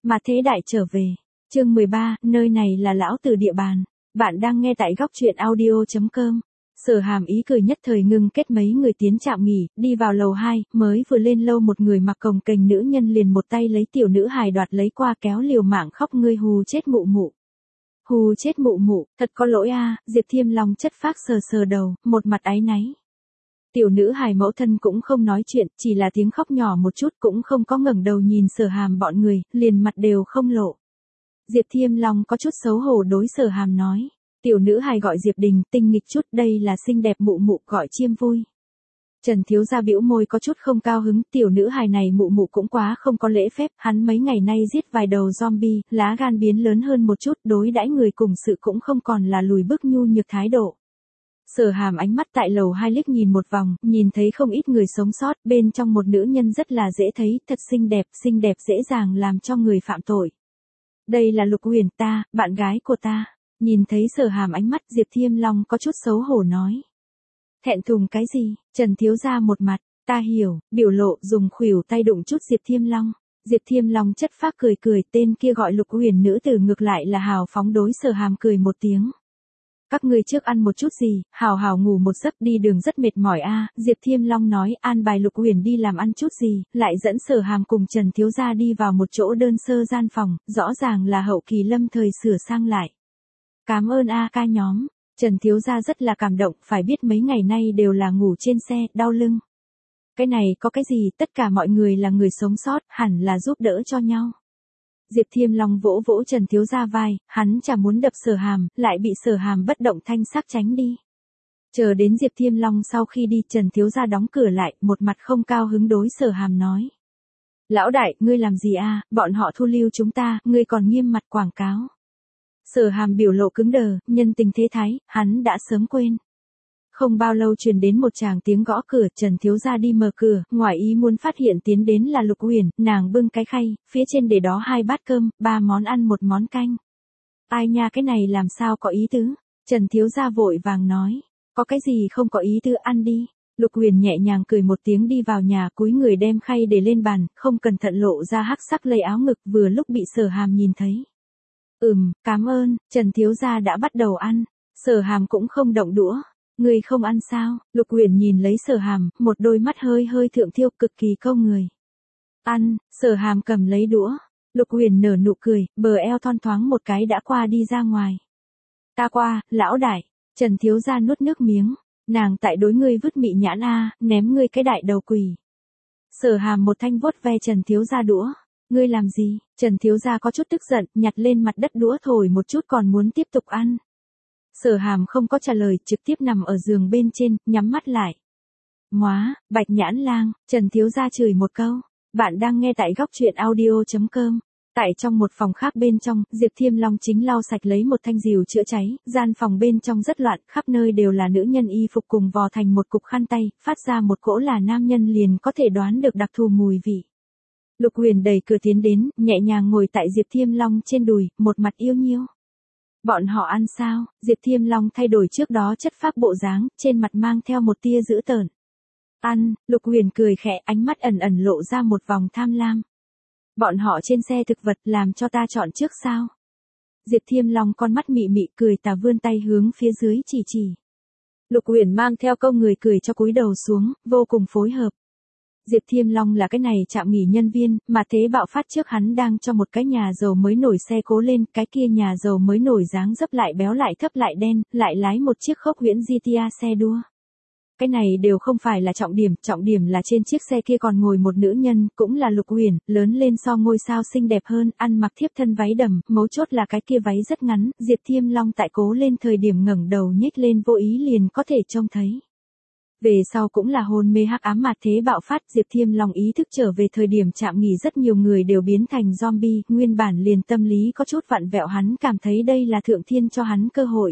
Mà thế đại trở về. Chương 13, nơi này là lão tử địa bàn. Bạn đang nghe tại góc truyện audio.com. Sở Hàm ý cười nhất thời ngưng kết mấy người tiến trạm nghỉ, đi vào lầu 2, mới vừa lên lâu một người mặc cồng kềnh nữ nhân liền một tay lấy tiểu nữ hài đoạt lấy qua kéo liều mạng khóc ngươi hù chết mụ mụ. Hù chết mụ mụ, thật có lỗi a. Diệp Thiêm Long chất phác sờ sờ đầu, một mặt áy náy. Tiểu nữ hài mẫu thân cũng không nói chuyện, chỉ là tiếng khóc nhỏ một chút cũng không có ngẩng đầu nhìn Sở Hàm bọn người, liền mặt đều không lộ. Diệp Thiêm Long có chút xấu hổ đối Sở Hàm nói. Tiểu nữ hài gọi Diệp Đình, tinh nghịch chút, đây là xinh đẹp mụ mụ gọi chiêm vui. Trần thiếu gia bĩu môi có chút không cao hứng, tiểu nữ hài này mụ mụ cũng quá không có lễ phép, hắn mấy ngày nay giết vài đầu zombie, lá gan biến lớn hơn một chút, đối đãi người cùng sự cũng không còn là lùi bước nhu nhược thái độ. Sở Hàm ánh mắt tại lầu 2 liếc nhìn một vòng, nhìn thấy không ít người sống sót, bên trong một nữ nhân rất là dễ thấy, thật xinh đẹp dễ dàng làm cho người phạm tội. Đây là Lục Huyền ta, bạn gái của ta. Nhìn thấy Sở Hàm ánh mắt Diệp Thiêm Long có chút xấu hổ nói. Thẹn thùng cái gì? Trần thiếu gia một mặt, ta hiểu, biểu lộ dùng khuỷu tay đụng chút Diệp Thiêm Long. Diệp Thiêm Long chất phác cười, tên kia gọi Lục Huyền nữ tử ngược lại là hào phóng đối Sở Hàm cười một tiếng. Các ngươi trước ăn một chút gì, hào ngủ một giấc, đi đường rất mệt mỏi a. Diệp Thiêm Long nói an bài Lục Huyền đi làm ăn chút gì, lại dẫn Sở Hàm cùng Trần thiếu gia đi vào một chỗ đơn sơ gian phòng, rõ ràng là hậu kỳ lâm thời sửa sang lại. Cảm ơn a ca nhóm. Trần thiếu gia rất là cảm động, phải biết mấy ngày nay đều là ngủ trên xe, đau lưng. Cái này có cái gì, tất cả mọi người là người sống sót, hẳn là giúp đỡ cho nhau. Diệp Thiêm Long vỗ vỗ Trần thiếu gia vai, hắn chả muốn đập Sở Hàm, lại bị Sở Hàm bất động thanh sắc tránh đi. Chờ đến Diệp Thiêm Long sau khi đi, Trần thiếu gia đóng cửa lại, một mặt không cao hứng đối Sở Hàm nói. Lão đại, ngươi làm gì a? Bọn họ thu lưu chúng ta, ngươi còn nghiêm mặt quảng cáo. Sở Hàm biểu lộ cứng đờ, nhân tình thế thái, hắn đã sớm quên. Không bao lâu truyền đến một tràng tiếng gõ cửa, Trần thiếu gia đi mở cửa, ngoài ý muốn phát hiện tiến đến là Lục Huyền, nàng bưng cái khay, phía trên để đó 2 bát cơm, 3 món ăn 1 món canh. Ai nha, cái này làm sao có ý tứ? Trần thiếu gia vội vàng nói, có cái gì không có ý tứ, ăn đi. Lục Huyền nhẹ nhàng cười một tiếng đi vào nhà, cúi người đem khay để lên bàn, không cẩn thận lộ ra hắc sắc lây áo ngực, vừa lúc bị Sở Hàm nhìn thấy. Cảm ơn. Trần thiếu gia đã bắt đầu ăn. Sở Hàm cũng không động đũa. Ngươi không ăn sao? Lục Huyền nhìn lấy Sở Hàm, một đôi mắt hơi thượng thiêu, cực kỳ câu người. Ăn. Sở Hàm cầm lấy đũa. Lục Huyền nở nụ cười, bờ eo thon thoáng một cái đã qua đi ra ngoài. Ta qua, lão đại. Trần thiếu gia nuốt nước miếng. Nàng tại đối ngươi vứt mị nhãn a, ném ngươi cái đại đầu quỷ. Sở Hàm một thanh vuốt ve Trần thiếu gia đũa. Ngươi làm gì? Trần thiếu gia có chút tức giận, nhặt lên mặt đất đũa thổi một chút còn muốn tiếp tục ăn. Sở Hàm không có trả lời, trực tiếp nằm ở giường bên trên, nhắm mắt lại. Móa, bạch nhãn lang, Trần thiếu gia chửi một câu. Bạn đang nghe tại góc truyện audio.com. Tại trong một phòng khác bên trong, Diệp Thiêm Long chính lau sạch lấy một thanh rìu chữa cháy, gian phòng bên trong rất loạn, khắp nơi đều là nữ nhân y phục cùng vò thành một cục khăn tay, phát ra một cỗ là nam nhân liền có thể đoán được đặc thù mùi vị. Lục Huyền đẩy cửa tiến đến, nhẹ nhàng ngồi tại Diệp Thiêm Long trên đùi, một mặt yêu nhiêu. Bọn họ ăn sao? Diệp Thiêm Long thay đổi trước đó chất phác bộ dáng, trên mặt mang theo một tia dữ tợn. Ăn. Lục Huyền cười khẽ, ánh mắt ẩn lộ ra một vòng tham lam. Bọn họ trên xe thực vật, làm cho ta chọn trước sao? Diệp Thiêm Long con mắt mị cười tà vươn tay hướng phía dưới chỉ. Lục Huyền mang theo câu người cười cho cúi đầu xuống, vô cùng phối hợp. Diệp Thiêm Long là cái này trạm nghỉ nhân viên, mà thế bạo phát trước hắn đang cho một cái nhà giàu mới nổi xe cố lên, cái kia nhà giàu mới nổi dáng dấp lại béo lại thấp lại đen, lại lái một chiếc khốc huyễn GTA xe đua. Cái này đều không phải là trọng điểm là trên chiếc xe kia còn ngồi một nữ nhân, cũng là Lục Huyền, lớn lên so ngôi sao xinh đẹp hơn, ăn mặc thiếp thân váy đầm, mấu chốt là cái kia váy rất ngắn, Diệp Thiêm Long tại cố lên thời điểm ngẩng đầu nhếch lên vô ý liền có thể trông thấy. Về sau cũng là hôn mê hắc ám mà thế bạo phát, Diệp Thiêm Long ý thức trở về thời điểm trạm nghỉ rất nhiều người đều biến thành zombie, nguyên bản liền tâm lý có chút vặn vẹo, hắn cảm thấy đây là thượng thiên cho hắn cơ hội.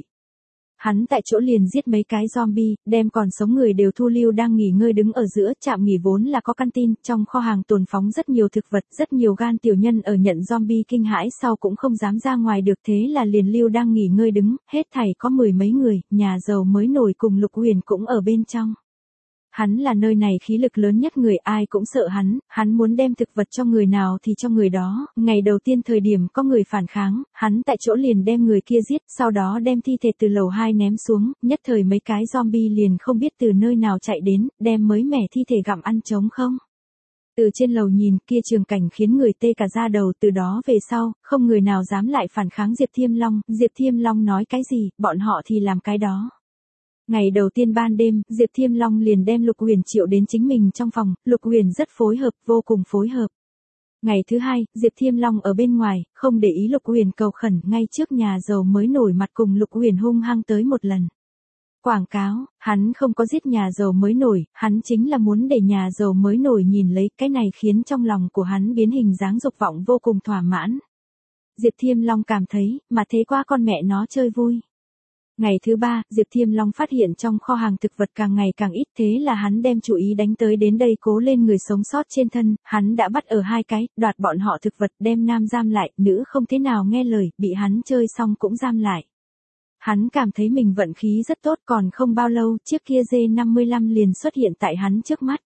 Hắn tại chỗ liền giết mấy cái zombie, đem còn sống người đều thu lưu đang nghỉ ngơi đứng ở giữa, trạm nghỉ vốn là có căn tin, trong kho hàng tồn phóng rất nhiều thực vật, rất nhiều gan tiểu nhân ở nhận zombie kinh hãi sau cũng không dám ra ngoài được, thế là liền lưu đang nghỉ ngơi đứng, hết thảy có 10 mấy người, nhà giàu mới nổi cùng Lục Huyền cũng ở bên trong. Hắn là nơi này khí lực lớn nhất người, ai cũng sợ hắn muốn đem thực vật cho người nào thì cho người đó. Ngày đầu tiên thời điểm có người phản kháng, hắn tại chỗ liền đem người kia giết, sau đó đem thi thể từ lầu 2 ném xuống, nhất thời mấy cái zombie liền không biết từ nơi nào chạy đến, đem mới mẻ thi thể gặm ăn trống không. Từ trên lầu nhìn kia trường cảnh khiến người tê cả da đầu, từ đó về sau, không người nào dám lại phản kháng Diệp Thiêm Long, Diệp Thiêm Long nói cái gì, bọn họ thì làm cái đó. Ngày đầu tiên ban đêm, Diệp Thiêm Long liền đem Lục Huyền triệu đến chính mình trong phòng, Lục Huyền rất phối hợp, vô cùng phối hợp. Ngày thứ hai, Diệp Thiêm Long ở bên ngoài, không để ý Lục Huyền cầu khẩn, ngay trước nhà giàu mới nổi mặt cùng Lục Huyền hung hăng tới một lần. Quảng cáo, hắn không có giết nhà giàu mới nổi, hắn chính là muốn để nhà giàu mới nổi nhìn lấy, cái này khiến trong lòng của hắn biến hình dáng dục vọng vô cùng thỏa mãn. Diệp Thiêm Long cảm thấy, mà thế qua con mẹ nó chơi vui. Ngày thứ ba, Diệp Thiêm Long phát hiện trong kho hàng thực vật càng ngày càng ít, thế là hắn đem chú ý đánh tới đến đây cố lên người sống sót trên thân, hắn đã bắt ở 2 cái, đoạt bọn họ thực vật, đem nam giam lại, nữ không thế nào nghe lời, bị hắn chơi xong cũng giam lại. Hắn cảm thấy mình vận khí rất tốt, còn không bao lâu, chiếc kia G55 liền xuất hiện tại hắn trước mắt.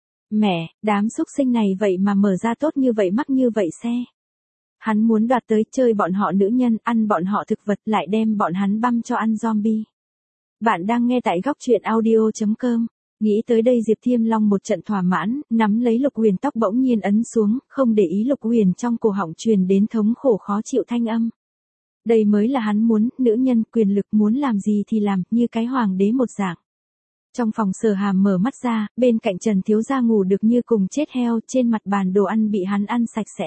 Mẹ, đám xúc sinh này vậy mà mở ra tốt như vậy, mắc như vậy xe. Hắn muốn đoạt tới, chơi bọn họ nữ nhân, ăn bọn họ thực vật, lại đem bọn hắn băm cho ăn zombie. Bạn đang nghe tại góc truyện audio.com. Nghĩ tới đây Diệp Thiêm Long một trận thỏa mãn, nắm lấy Lục Huyền tóc bỗng nhiên ấn xuống, không để ý Lục Huyền trong cổ họng truyền đến thống khổ khó chịu thanh âm. Đây mới là hắn muốn, nữ nhân, quyền lực, muốn làm gì thì làm, như cái hoàng đế một dạng. Trong phòng Sở Hàm mở mắt ra, bên cạnh Trần Thiếu Gia ngủ được như cùng chết heo, trên mặt bàn đồ ăn bị hắn ăn sạch sẽ.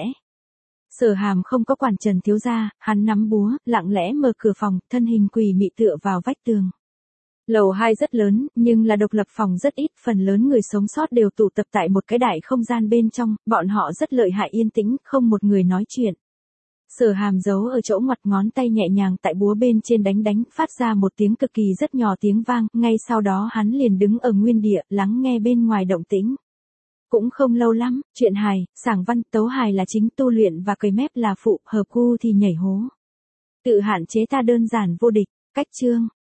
Sở Hàm không có quản Trần Thiếu Gia, hắn nắm búa, lặng lẽ mở cửa phòng, thân hình quỷ mị tựa vào vách tường. Lầu 2 rất lớn, nhưng là độc lập phòng rất ít, phần lớn người sống sót đều tụ tập tại một cái đại không gian bên trong, bọn họ rất lợi hại, yên tĩnh, không một người nói chuyện. Sở Hàm giấu ở chỗ ngoặt ngón tay nhẹ nhàng tại búa bên trên đánh, phát ra một tiếng cực kỳ rất nhỏ tiếng vang, ngay sau đó hắn liền đứng ở nguyên địa, lắng nghe bên ngoài động tĩnh. Cũng không lâu lắm, truyện hài, sảng văn, tấu hài là chính, tu luyện và cười mép là phụ, hợp gu thì nhảy hố. Tự hạn chế ta đơn giản vô địch, cách chương.